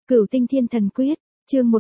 Cửu Tinh Thiên Thần Quyết, chương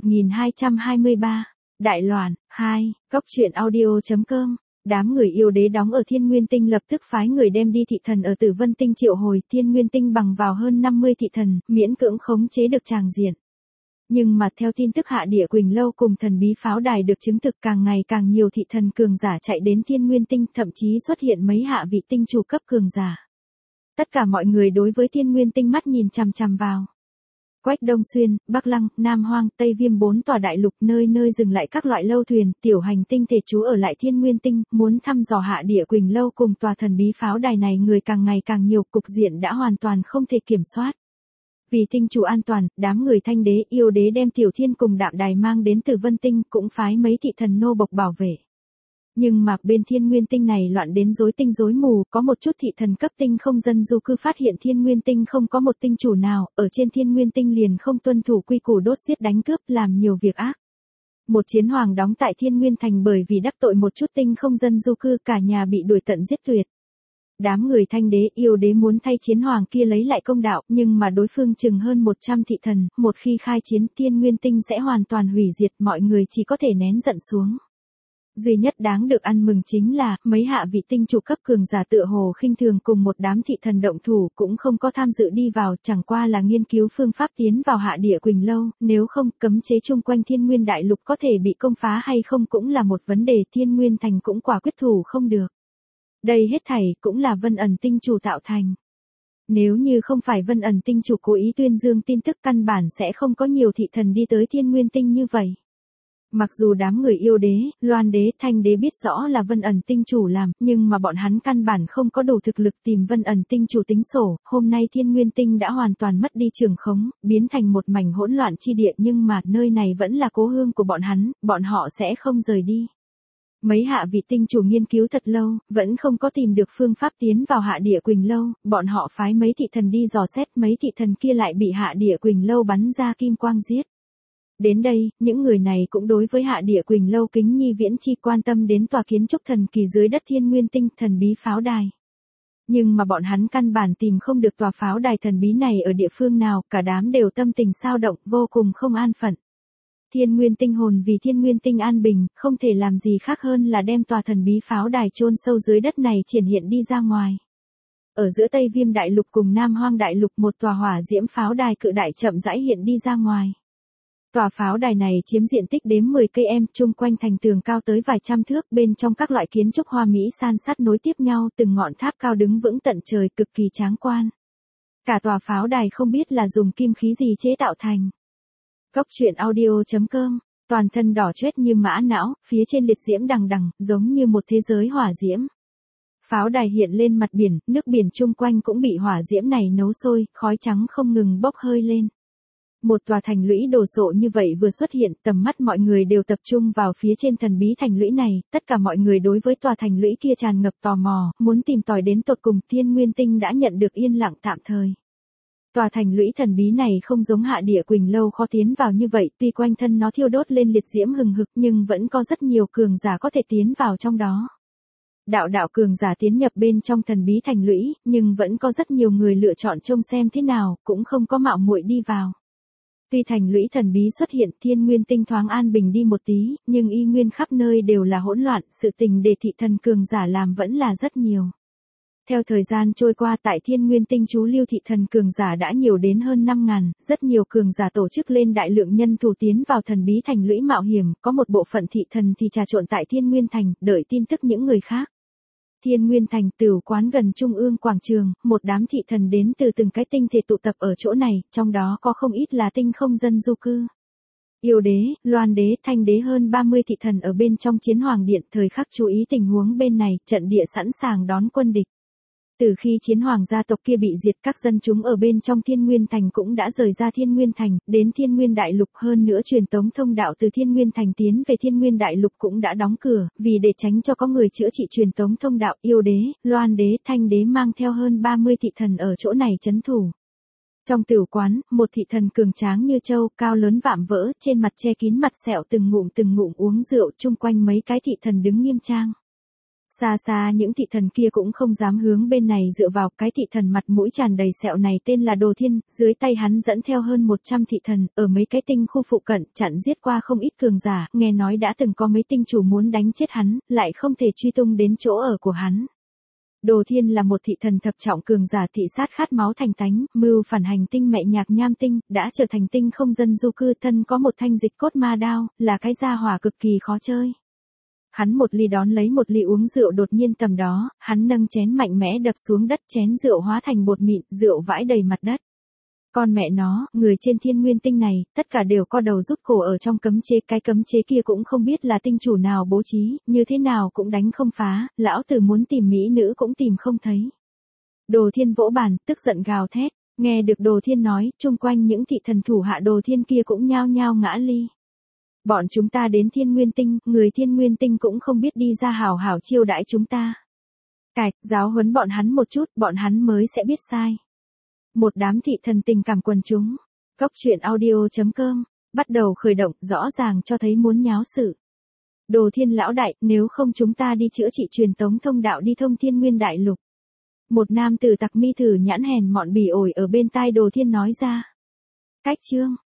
1223, Đại Loạn, 2, Cốc truyện audio.com. Đám người yêu đế đóng ở Thiên Nguyên Tinh lập tức phái người đem đi thị thần ở Tử Vân Tinh triệu hồi. Thiên Nguyên Tinh bằng vào hơn 50 thị thần, miễn cưỡng khống chế được tràng diện. Nhưng mà theo tin tức Hạ Địa Quỳnh Lâu cùng thần bí pháo đài được chứng thực, càng ngày càng nhiều thị thần cường giả chạy đến Thiên Nguyên Tinh, thậm chí xuất hiện mấy hạ vị tinh chủ cấp cường giả. Tất cả mọi người đối với Thiên Nguyên Tinh mắt nhìn chằm chằm vào. Quách Đông Xuyên, Bắc Lăng, Nam Hoang, Tây Viêm 4 tòa đại lục, nơi nơi dừng lại các loại lâu thuyền, tiểu hành tinh thể trú ở lại Thiên Nguyên Tinh, muốn thăm dò Hạ Địa Quỳnh Lâu cùng tòa thần bí pháo đài này. Người càng ngày càng nhiều, cục diện đã hoàn toàn không thể kiểm soát. Vì tinh chủ an toàn, đám người Thanh Đế, Yêu Đế đem Tiểu Thiên cùng Đạm Đài mang đến Tử Vân Tinh, cũng phái mấy thị thần nô bộc bảo vệ. Nhưng mà bên Thiên Nguyên Tinh này loạn đến rối tinh rối mù, có một chút thị thần cấp tinh không dân du cư phát hiện Thiên Nguyên Tinh không có một tinh chủ nào, ở trên Thiên Nguyên Tinh liền không tuân thủ quy củ, đốt giết đánh cướp, làm nhiều việc ác. Một chiến hoàng đóng tại Thiên Nguyên Thành bởi vì đắc tội một chút tinh không dân du cư, cả nhà bị đuổi tận giết tuyệt. Đám người Thanh Đế, Yêu Đế muốn thay chiến hoàng kia lấy lại công đạo, nhưng mà đối phương chừng hơn 100 thị thần, một khi khai chiến Thiên Nguyên Tinh sẽ hoàn toàn hủy diệt, mọi người chỉ có thể nén giận xuống. Duy nhất đáng được ăn mừng chính là, mấy hạ vị tinh chủ cấp cường giả tựa hồ khinh thường cùng một đám thị thần động thủ, cũng không có tham dự đi vào, chẳng qua là nghiên cứu phương pháp tiến vào Hạ Địa Quỳnh Lâu, nếu không, cấm chế chung quanh Thiên Nguyên Đại Lục có thể bị công phá hay không cũng là một vấn đề. Thiên Nguyên Thành cũng quả quyết thủ không được. Đây hết thảy cũng là Vân Ẩn tinh chủ tạo thành. Nếu như không phải Vân Ẩn tinh chủ cố ý tuyên dương tin tức, căn bản sẽ không có nhiều thị thần đi tới Thiên Nguyên Tinh như vậy. Mặc dù đám người Yêu Đế, Loan Đế, Thanh Đế biết rõ là Vân Ẩn tinh chủ làm, nhưng mà bọn hắn căn bản không có đủ thực lực tìm Vân Ẩn tinh chủ tính sổ. Hôm nay Thiên Nguyên Tinh đã hoàn toàn mất đi trường khống, biến thành một mảnh hỗn loạn chi địa, nhưng mà nơi này vẫn là cố hương của bọn họ sẽ không rời đi. Mấy hạ vị tinh chủ nghiên cứu thật lâu, vẫn không có tìm được phương pháp tiến vào Hạ Địa Quỳnh Lâu, bọn họ phái mấy thị thần đi dò xét, mấy thị thần kia lại bị Hạ Địa Quỳnh Lâu bắn ra kim quang giết. Đến đây, những người này cũng đối với Hạ Địa Quỳnh Lâu kính nhi viễn chi, quan tâm đến tòa kiến trúc thần kỳ dưới đất Thiên Nguyên Tinh, thần bí pháo đài. Nhưng mà bọn hắn căn bản tìm không được tòa pháo đài thần bí này ở địa phương nào, cả đám đều tâm tình xao động, vô cùng không an phận. Thiên Nguyên Tinh hồn vì Thiên Nguyên Tinh an bình, không thể làm gì khác hơn là đem tòa thần bí pháo đài chôn sâu dưới đất này triển hiện đi ra ngoài. Ở giữa Tây Viêm Đại Lục cùng Nam Hoang Đại Lục, một tòa hỏa diễm pháo đài cự đại chậm rãi hiện đi ra ngoài. Tòa pháo đài này chiếm diện tích đếm 10 cây em, chung quanh thành tường cao tới vài trăm thước, bên trong các loại kiến trúc hoa mỹ san sát nối tiếp nhau, từng ngọn tháp cao đứng vững tận trời, cực kỳ tráng quan. Cả tòa pháo đài không biết là dùng kim khí gì chế tạo thành. Cốc truyện audio.com, toàn thân đỏ chót như mã não, phía trên liệt diễm đằng đằng, giống như một thế giới hỏa diễm. Pháo đài hiện lên mặt biển, nước biển chung quanh cũng bị hỏa diễm này nấu sôi, khói trắng không ngừng bốc hơi lên. Một tòa thành lũy đồ sộ như vậy vừa xuất hiện, tầm mắt mọi người đều tập trung vào phía trên thần bí thành lũy này, tất cả mọi người đối với tòa thành lũy kia tràn ngập tò mò, muốn tìm tòi đến tột cùng. Thiên Nguyên Tinh đã nhận được yên lặng tạm thời. Tòa thành lũy thần bí này không giống Hạ Địa Quỳnh Lâu khó tiến vào như vậy, tuy quanh thân nó thiêu đốt lên liệt diễm hừng hực, nhưng vẫn có rất nhiều cường giả có thể tiến vào trong đó. Đạo cường giả tiến nhập bên trong thần bí thành lũy, nhưng vẫn có rất nhiều người lựa chọn trông xem thế nào, cũng không có mạo muội đi vào. Tuy thành lũy thần bí xuất hiện, Thiên Nguyên Tinh thoáng an bình đi một tí, nhưng y nguyên khắp nơi đều là hỗn loạn, sự tình để thị thần cường giả làm vẫn là rất nhiều. Theo thời gian trôi qua, tại Thiên Nguyên Tinh trú lưu thị thần cường giả đã nhiều đến hơn 5.000, rất nhiều cường giả tổ chức lên đại lượng nhân thủ tiến vào thần bí thành lũy mạo hiểm, có một bộ phận thị thần thì trà trộn tại Thiên Nguyên Thành, đợi tin tức những người khác. Thiên Nguyên Thành, Tửu Quán gần Trung ương quảng trường, một đám thị thần đến từ từng cái tinh thể tụ tập ở chỗ này, trong đó có không ít là tinh không dân du cư. Yêu Đế, Loan Đế, Thanh Đế, hơn 30 thị thần ở bên trong Chiến Hoàng Điện, thời khắc chú ý tình huống bên này, trận địa sẵn sàng đón quân địch. Từ khi Chiến Hoàng gia tộc kia bị diệt, các dân chúng ở bên trong Thiên Nguyên Thành cũng đã rời ra Thiên Nguyên Thành, đến Thiên Nguyên Đại Lục, hơn nữa truyền tống thông đạo từ Thiên Nguyên Thành tiến về Thiên Nguyên Đại Lục cũng đã đóng cửa, vì để tránh cho có người chữa trị truyền tống thông đạo, Yêu Đế, Loan Đế, Thanh Đế mang theo hơn 30 thị thần ở chỗ này trấn thủ. Trong tửu quán, một thị thần cường tráng như trâu, cao lớn vạm vỡ, trên mặt che kín mặt sẹo, từng ngụm uống rượu, chung quanh mấy cái thị thần đứng nghiêm trang. Xa xa những thị thần kia cũng không dám hướng bên này dựa vào, cái thị thần mặt mũi tràn đầy sẹo này tên là Đồ Thiên, dưới tay hắn dẫn theo hơn 100 thị thần, ở mấy cái tinh khu phụ cận, chặn giết qua không ít cường giả, nghe nói đã từng có mấy tinh chủ muốn đánh chết hắn, lại không thể truy tung đến chỗ ở của hắn. Đồ Thiên là một thị thần thập trọng cường giả thị sát khát máu thành tánh, mưu phản hành tinh mẹ nhạc nham tinh, đã trở thành tinh không dân du cư, thân có một thanh dịch cốt ma đao, là cái gia hỏa cực kỳ khó chơi. Hắn một ly đón lấy một ly uống rượu, đột nhiên tầm đó, hắn nâng chén mạnh mẽ đập xuống đất, chén rượu hóa thành bột mịn, rượu vãi đầy mặt đất. Con mẹ nó, người trên thiên nguyên tinh này, tất cả đều co đầu rút cổ ở trong cấm chế, cái cấm chế kia cũng không biết là tinh chủ nào bố trí, như thế nào cũng đánh không phá, lão tử muốn tìm mỹ nữ cũng tìm không thấy. Đồ Thiên vỗ bàn, tức giận gào thét, nghe được Đồ Thiên nói, chung quanh những thị thần thủ hạ Đồ Thiên kia cũng nhao nhao ngã ly. Bọn chúng ta đến thiên nguyên tinh, người thiên nguyên tinh cũng không biết đi ra hào hào chiêu đãi chúng ta. Cạch, giáo huấn bọn hắn một chút, bọn hắn mới sẽ biết sai. Một đám thị thần tình cảm quần chúng. Góc truyện audio.com, bắt đầu khởi động, rõ ràng cho thấy muốn nháo sự. Đồ Thiên lão đại, nếu không chúng ta đi chữa trị truyền tống thông đạo đi thông thiên nguyên đại lục. Một nam tử tặc mi thử nhãn hèn mọn bỉ ổi ở bên tai Đồ Thiên nói ra. Cách chương.